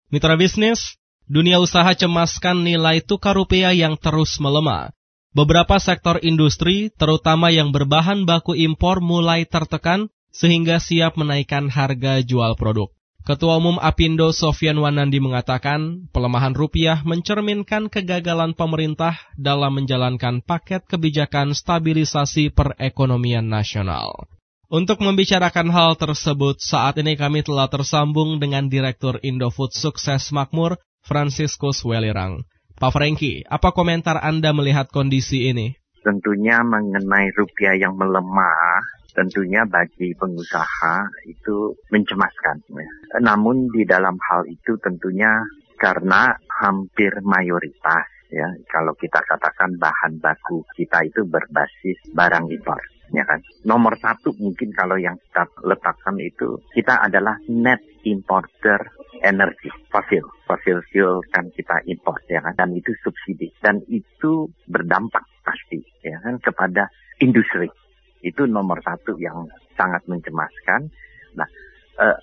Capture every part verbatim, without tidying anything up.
Mitra bisnis, dunia usaha cemaskan nilai tukar rupiah yang terus melemah. Beberapa sektor industri, terutama yang berbahan baku impor, mulai tertekan sehingga siap menaikkan harga jual produk. Ketua Umum Apindo Sofyan Wanandi mengatakan, pelemahan rupiah mencerminkan kegagalan pemerintah dalam menjalankan paket kebijakan stabilisasi perekonomian nasional. Untuk membicarakan hal tersebut, saat ini kami telah tersambung dengan Direktur Indofood Sukses Makmur, Franciscus Welirang. Pak Franky, apa komentar Anda melihat kondisi ini? Tentunya mengenai rupiah yang melemah, tentunya bagi pengusaha itu mencemaskan. Namun di dalam hal itu tentunya karena hampir mayoritas, ya, kalau kita katakan bahan baku kita itu berbasis barang impor. Ya kan? Nomor satu mungkin kalau yang kita letakkan itu kita adalah net importer energi fosil. Fosil fuel kan kita impor, ya kan? Dan itu subsidi dan itu berdampak pasti, ya kan, kepada industri. Itu nomor satu yang sangat mencemaskan. Nah, eh,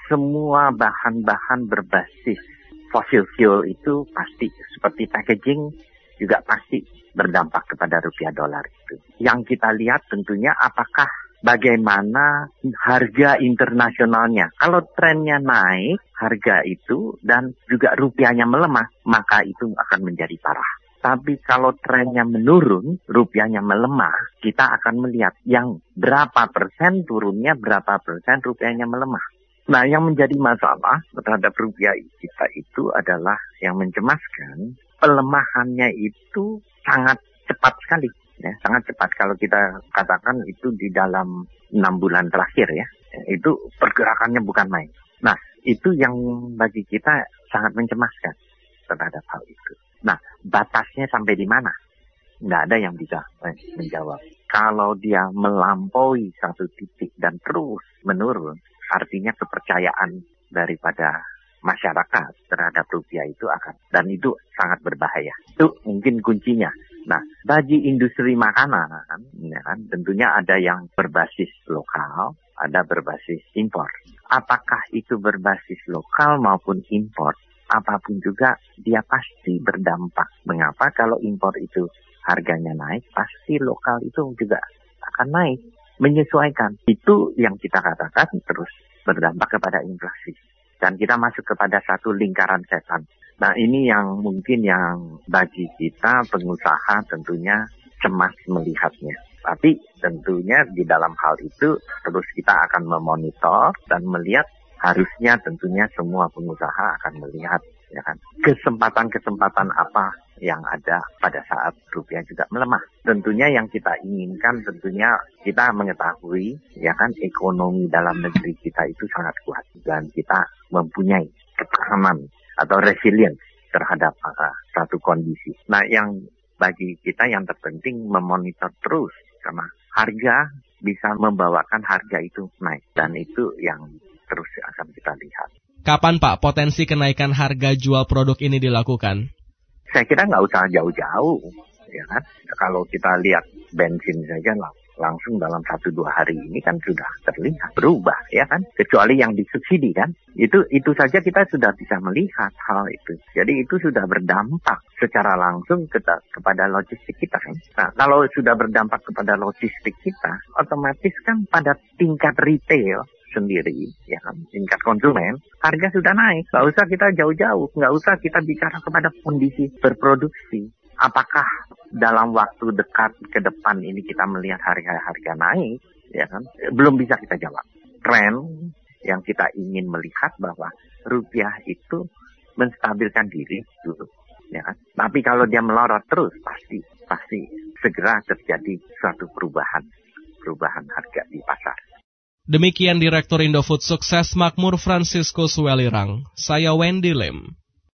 semua bahan-bahan berbasis fosil fuel itu pasti seperti packaging juga pasti berdampak kepada rupiah dolar itu. Yang kita lihat tentunya apakah bagaimana harga internasionalnya. Kalau trennya naik, harga itu dan juga rupiahnya melemah, maka itu akan menjadi parah. Tapi kalau trennya menurun, rupiahnya melemah, kita akan melihat yang berapa persen turunnya, berapa persen rupiahnya melemah. Nah, yang menjadi masalah terhadap rupiah kita itu adalah yang mencemaskan, pelemahannya itu sangat cepat sekali, ya, sangat cepat. Kalau kita katakan itu di dalam enam bulan terakhir, ya, itu pergerakannya bukan main. Nah, itu yang bagi kita sangat mencemaskan terhadap hal itu. Nah, batasnya sampai di mana? Nggak ada yang bisa eh, menjawab. Kalau dia melampaui satu titik dan terus menurun, artinya kepercayaan daripada masyarakat terhadap rupiah itu akan, dan itu sangat berbahaya. Itu mungkin kuncinya. Nah, bagi industri makanan, ya kan, tentunya ada yang berbasis lokal, ada berbasis impor. Apakah itu berbasis lokal maupun impor, apapun juga dia pasti berdampak. Mengapa? Kalau impor itu harganya naik, pasti lokal itu juga akan naik, menyesuaikan. Itu yang kita katakan terus berdampak kepada inflasi. Dan kita masuk kepada satu lingkaran setan. Nah, ini yang mungkin yang bagi kita pengusaha tentunya cemas melihatnya. Tapi tentunya di dalam hal itu terus kita akan memonitor dan melihat, harusnya tentunya semua pengusaha akan melihat, ya kan, kesempatan-kesempatan apa yang ada pada saat rupiah juga melemah. Tentunya yang kita inginkan, tentunya kita mengetahui, ya kan, ekonomi dalam negeri kita itu sangat kuat dan kita mempunyai ketahanan atau resilience terhadap uh, satu kondisi. Nah, yang bagi kita yang terpenting memonitor terus, karena harga bisa membawakan harga itu naik, dan itu yang terus akan kita lihat. Kapan, Pak, potensi kenaikan harga jual produk ini dilakukan? Saya kira nggak usah jauh-jauh, ya kan? Kalau kita lihat bensin saja lang- langsung dalam satu dua hari ini kan sudah terlihat berubah, ya kan? Kecuali yang disubsidi kan, itu itu saja kita sudah bisa melihat hal itu. Jadi itu sudah berdampak secara langsung kita, kepada logistik kita kan. Nah, kalau sudah berdampak kepada logistik kita, otomatis kan pada tingkat retail sendiri, ya kan, tingkat konsumen, harga sudah naik. Nggak usah kita jauh-jauh, nggak usah kita bicara kepada kondisi berproduksi. Apakah dalam waktu dekat ke depan ini kita melihat harga-harga naik, ya kan? Belum bisa kita jawab. Tren yang kita ingin melihat bahwa rupiah itu menstabilkan diri dulu, ya kan? Tapi kalau dia melorot terus, pasti pasti segera terjadi suatu perubahan, perubahan harga di pasar. Demikian Direktur Indofood Sukses Makmur Franciscus Welirang. Saya Wendy Lim.